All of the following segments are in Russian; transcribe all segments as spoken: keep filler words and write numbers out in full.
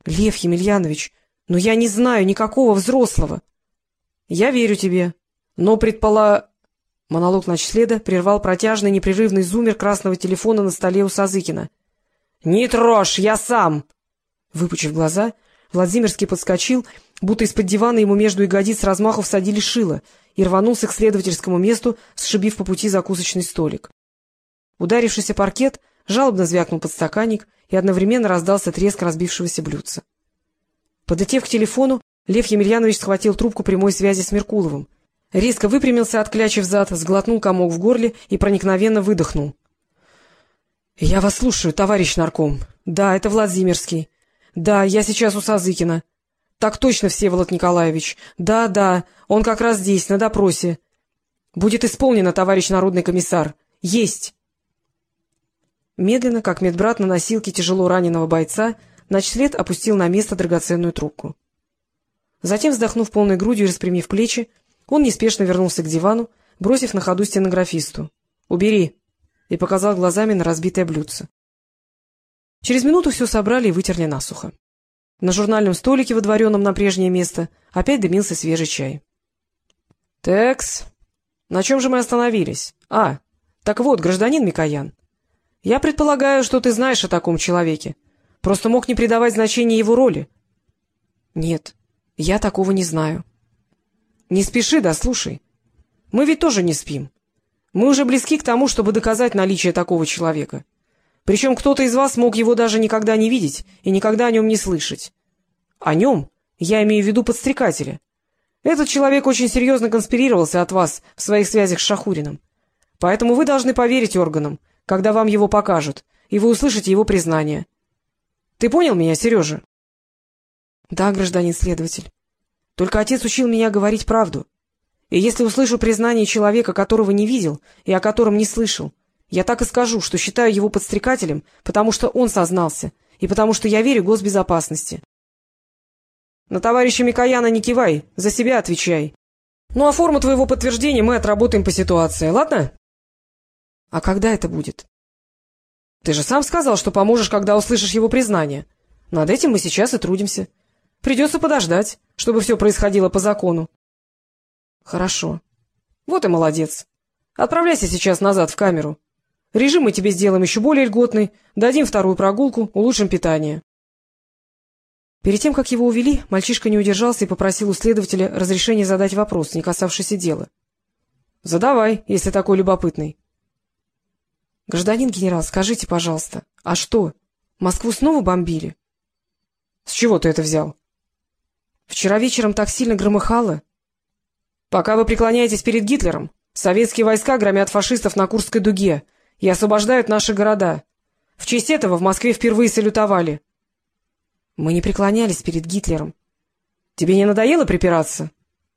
Лев Емельянович, но я не знаю никакого взрослого. — Я верю тебе, но предпола... Монолог ночследа прервал протяжный непрерывный зуммер красного телефона на столе у Сазыкина. — Не трожь, я сам! Выпучив глаза, Владимирский подскочил, будто из-под дивана ему между ягодиц с размаху всадили шило, и рванулся к следовательскому месту, сшибив по пути закусочный столик. Ударившийся паркет жалобно звякнул подстаканник, и одновременно раздался треск разбившегося блюдца. Подлетев к телефону, Лев Емельянович схватил трубку прямой связи с Меркуловым, резко выпрямился, отклячив зад, сглотнул комок в горле и проникновенно выдохнул. — Я вас слушаю, товарищ нарком. Да, это Владимирский. Да, я сейчас у Сазыкина. Так точно, Всеволод Николаевич. Да, да, он как раз здесь, на допросе. Будет исполнено, товарищ народный комиссар. Есть! Медленно, как медбрат на носилке тяжело раненого бойца, ночслед опустил на место драгоценную трубку. Затем, вздохнув полной грудью и распрямив плечи, он неспешно вернулся к дивану, бросив на ходу стенографисту. — Убери! — и показал глазами на разбитое блюдце. Через минуту все собрали и вытерли насухо. На журнальном столике, водворенном на прежнее место, опять дымился свежий чай. — Текс, на чем же мы остановились? А, так вот, гражданин Микоян, я предполагаю, что ты знаешь о таком человеке. Просто мог не придавать значения его роли. — Нет, я такого не знаю. — Не спеши, да слушай. Мы ведь тоже не спим. Мы уже близки к тому, чтобы доказать наличие такого человека. Причем кто-то из вас мог его даже никогда не видеть и никогда о нем не слышать. О нем я имею в виду подстрекателя. Этот человек очень серьезно конспирировался от вас в своих связях с Шахуриным. Поэтому вы должны поверить органам, когда вам его покажут, и вы услышите его признание. Ты понял меня, Сережа? — Да, гражданин следователь. Только отец учил меня говорить правду. И если услышу признание человека, которого не видел и о котором не слышал, я так и скажу, что считаю его подстрекателем, потому что он сознался, и потому что я верю госбезопасности. На товарища Микояна не кивай, за себя отвечай. Ну, а форму твоего подтверждения мы отработаем по ситуации, ладно? — А когда это будет? — Ты же сам сказал, что поможешь, когда услышишь его признание. Над этим мы сейчас и трудимся. Придется подождать, чтобы все происходило по закону. — Хорошо. Вот и молодец. Отправляйся сейчас назад в камеру. Режим мы тебе сделаем еще более льготный, дадим вторую прогулку, улучшим питание. Перед тем, как его увели, мальчишка не удержался и попросил у следователя разрешения задать вопрос, не касавшийся дела. — Задавай, если такой любопытный. — Гражданин генерал, скажите, пожалуйста, а что, Москву снова бомбили? — С чего ты это взял? — Вчера вечером так сильно громыхало. — Пока вы преклоняетесь перед Гитлером, советские войска громят фашистов на Курской дуге и освобождают наши города. В честь этого в Москве впервые салютовали. — Мы не преклонялись перед Гитлером. — Тебе не надоело припираться?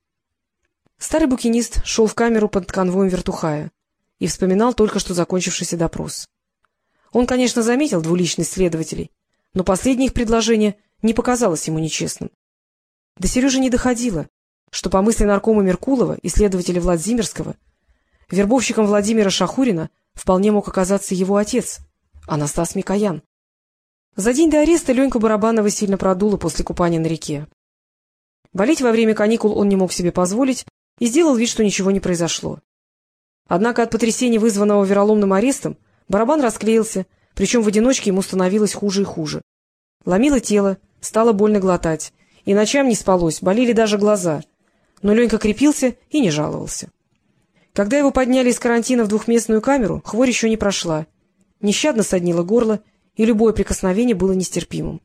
Старый букинист шел в камеру под конвоем Вертухая и вспоминал только что закончившийся допрос. Он, конечно, заметил двуличность следователей, но последнее их предложение не показалось ему нечестным. До Сережи не доходило, что по мысли наркома Меркулова и следователя Владимирского вербовщиком Владимира Шахурина вполне мог оказаться его отец, Анастас Микоян. За день до ареста Леньку Барабанова сильно продуло после купания на реке. Болеть во время каникул он не мог себе позволить и сделал вид, что ничего не произошло. Однако от потрясения, вызванного вероломным арестом, Барабан расклеился, причем в одиночке ему становилось хуже и хуже. Ломило тело, стало больно глотать, и ночам не спалось, болели даже глаза. Но Ленька крепился и не жаловался. Когда его подняли из карантина в двухместную камеру, хворь еще не прошла. Нещадно соднило горло, и любое прикосновение было нестерпимым.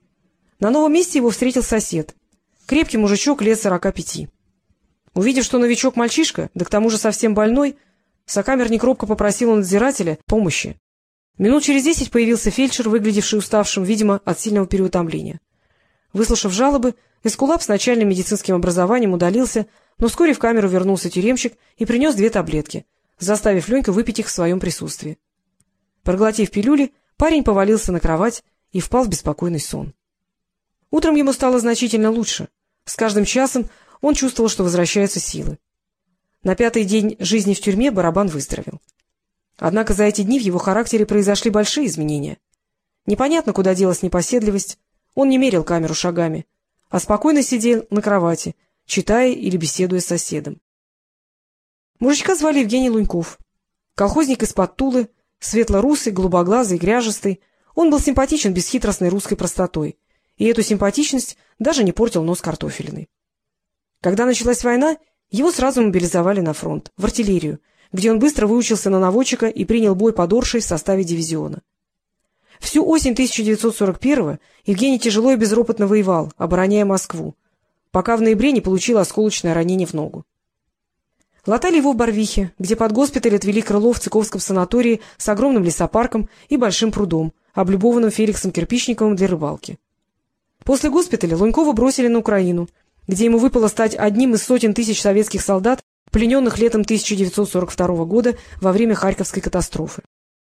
На новом месте его встретил сосед. Крепкий мужичок лет сорока пяти. Увидев, что новичок мальчишка, да к тому же совсем больной, сокамерник робко попросил у надзирателя помощи. Минут через десять появился фельдшер, выглядевший уставшим, видимо, от сильного переутомления. Выслушав жалобы, эскулап с начальным медицинским образованием удалился, но вскоре в камеру вернулся тюремщик и принес две таблетки, заставив Леньку выпить их в своем присутствии. Проглотив пилюли, парень повалился на кровать и впал в беспокойный сон. Утром ему стало значительно лучше. С каждым часом он чувствовал, что возвращаются силы. На пятый день жизни в тюрьме Барабан выздоровел. Однако за эти дни в его характере произошли большие изменения. Непонятно, куда делась непоседливость, Он не мерил камеру шагами, а спокойно сидел на кровати, читая или беседуя с соседом. Мужичка звали Евгений Луньков. Колхозник из-под Тулы, светло-русый, голубоглазый, гряжестый. Он был симпатичен бесхитростной русской простотой, и эту симпатичность даже не портил нос картофелиной. Когда началась война, его сразу мобилизовали на фронт, в артиллерию, где он быстро выучился на наводчика и принял бой под Оршей в составе дивизиона. Всю осень тысяча девятьсот сорок первого Евгений тяжело и безропотно воевал, обороняя Москву, пока в ноябре не получил осколочное ранение в ногу. Латали его в Барвихе, где под госпиталь отвели крыло в Цыковском санатории с огромным лесопарком и большим прудом, облюбованным Феликсом Кирпичниковым для рыбалки. После госпиталя Лунькова бросили на Украину, где ему выпало стать одним из сотен тысяч советских солдат, плененных летом тысяча девятьсот сорок второго года во время Харьковской катастрофы.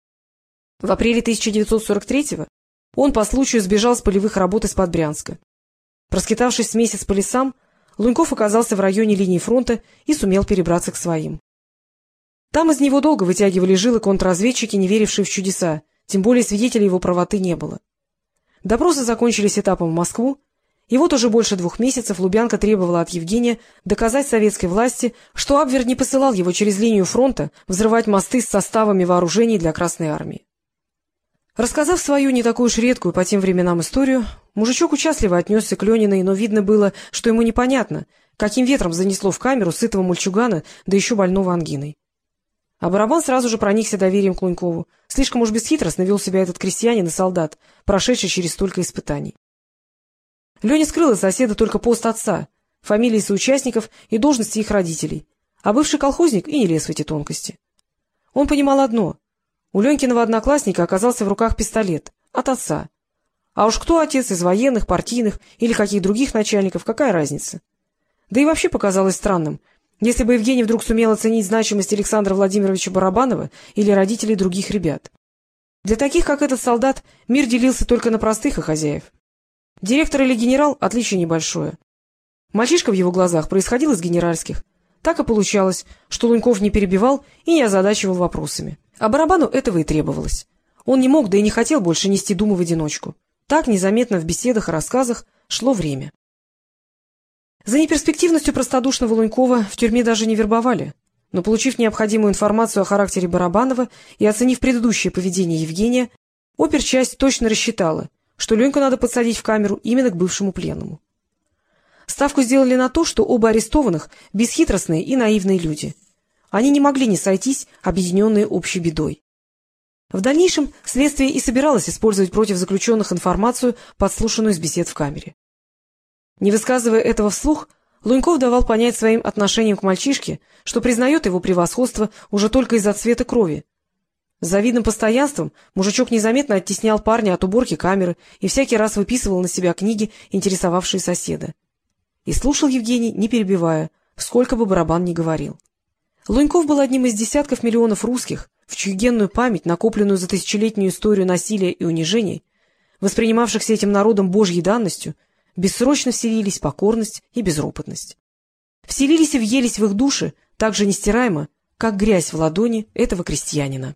В апреле тысяча девятьсот сорок третьего он по случаю сбежал с полевых работ из-под Брянска. Проскитавшись с месяц по лесам, Луньков оказался в районе линии фронта и сумел перебраться к своим. Там из него долго вытягивали жилы контрразведчики, не верившие в чудеса, тем более свидетелей его правоты не было. Допросы закончились этапом в Москву, и вот уже больше двух месяцев Лубянка требовала от Евгения доказать советской власти, что Абвер не посылал его через линию фронта взрывать мосты с составами вооружений для Красной армии. Рассказав свою не такую уж редкую по тем временам историю, мужичок участливо отнесся к Лениной, но видно было, что ему непонятно, каким ветром занесло в камеру сытого мальчугана, да еще больного ангиной. А Барабан сразу же проникся доверием к Лунькову. Слишком уж бесхитростно вел себя этот крестьянин и солдат, прошедший через столько испытаний. Леня скрыл от соседа только пост отца, фамилии соучастников и должности их родителей, а бывший колхозник и не лез в эти тонкости. Он понимал одно: у Ленькиного одноклассника оказался в руках пистолет от отца. А уж кто отец из военных, партийных или каких других начальников, какая разница? Да и вообще показалось странным, если бы Евгений вдруг сумел оценить значимость Александра Владимировича Барабанова или родителей других ребят. Для таких, как этот солдат, мир делился только на простых и хозяев. Директор или генерал — отличие небольшое. Мальчишка в его глазах происходил из генеральских. Так и получалось, что Луньков не перебивал и не озадачивал вопросами. А Барабану этого и требовалось. Он не мог, да и не хотел больше нести думу в одиночку. Так незаметно в беседах и рассказах шло время. За неперспективностью простодушного Лунькова в тюрьме даже не вербовали, но, получив необходимую информацию о характере Барабанова и оценив предыдущее поведение Евгения, оперчасть точно рассчитала, что Леньку надо подсадить в камеру именно к бывшему пленному. Ставку сделали на то, что оба арестованных — бесхитростные и наивные люди. Они не могли не сойтись, объединенные общей бедой. В дальнейшем следствие и собиралось использовать против заключенных информацию, подслушанную из бесед в камере. Не высказывая этого вслух, Луньков давал понять своим отношением к мальчишке, что признает его превосходство уже только из-за цвета крови. С завидным постоянством мужичок незаметно оттеснял парня от уборки камеры и всякий раз выписывал на себя книги, интересовавшие соседа. И слушал Евгений, не перебивая, сколько бы Барабан ни говорил. Луньков был одним из десятков миллионов русских, в чью генную память, накопленную за тысячелетнюю историю насилия и унижений, воспринимавшихся этим народом божьей данностью, бессрочно вселились покорность и безропотность. Вселились и въелись в их души так же нестираемо, как грязь в ладони этого крестьянина.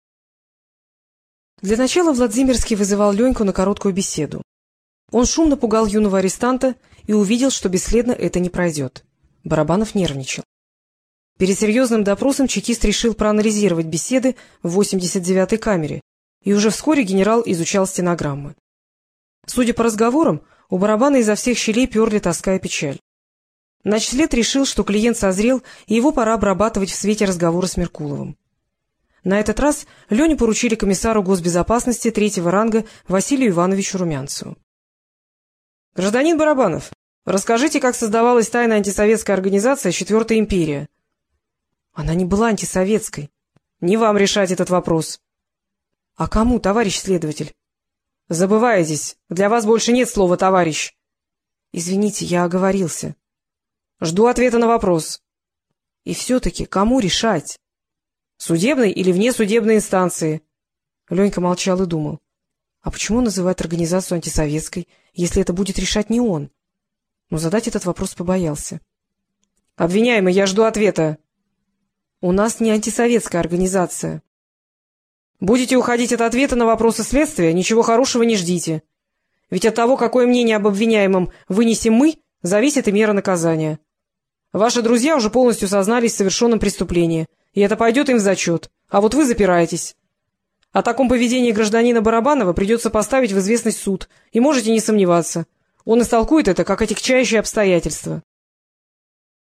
Для начала Владимирский вызывал Леньку на короткую беседу. Он шумно пугал юного арестанта и увидел, что бесследно это не пройдет. Барабанов нервничал. Перед серьезным допросом чекист решил проанализировать беседы в восемьдесят девятой камере, и уже вскоре генерал изучал стенограммы. Судя по разговорам, у Барабана изо всех щелей перли тоска и печаль. Начслед решил, что клиент созрел, и его пора обрабатывать в свете разговора с Меркуловым. На этот раз Леню поручили комиссару госбезопасности третьего ранга Василию Ивановичу Румянцеву. — Гражданин Барабанов, расскажите, как создавалась тайная антисоветская организация «Четвертая империя». — Она не была антисоветской. — Не вам решать этот вопрос. — А кому, товарищ следователь? — Забываетесь. Для вас больше нет слова «товарищ». — Извините, я оговорился. — Жду ответа на вопрос. — И все-таки кому решать? — Судебной или внесудебной инстанции? Ленька молчал и думал. А почему он называет организацию антисоветской, если это будет решать не он? Но задать этот вопрос побоялся. — Обвиняемый, я жду ответа. — У нас не антисоветская организация. — Будете уходить от ответа на вопросы следствия, ничего хорошего не ждите. Ведь от того, какое мнение об обвиняемом вынесем мы, зависит и мера наказания. Ваши друзья уже полностью сознались в совершенном преступлении, и это пойдет им в зачет, а вот вы запираетесь. О таком поведении гражданина Барабанова придется поставить в известность суд, и можете не сомневаться. Он истолкует это как отягчающее обстоятельство.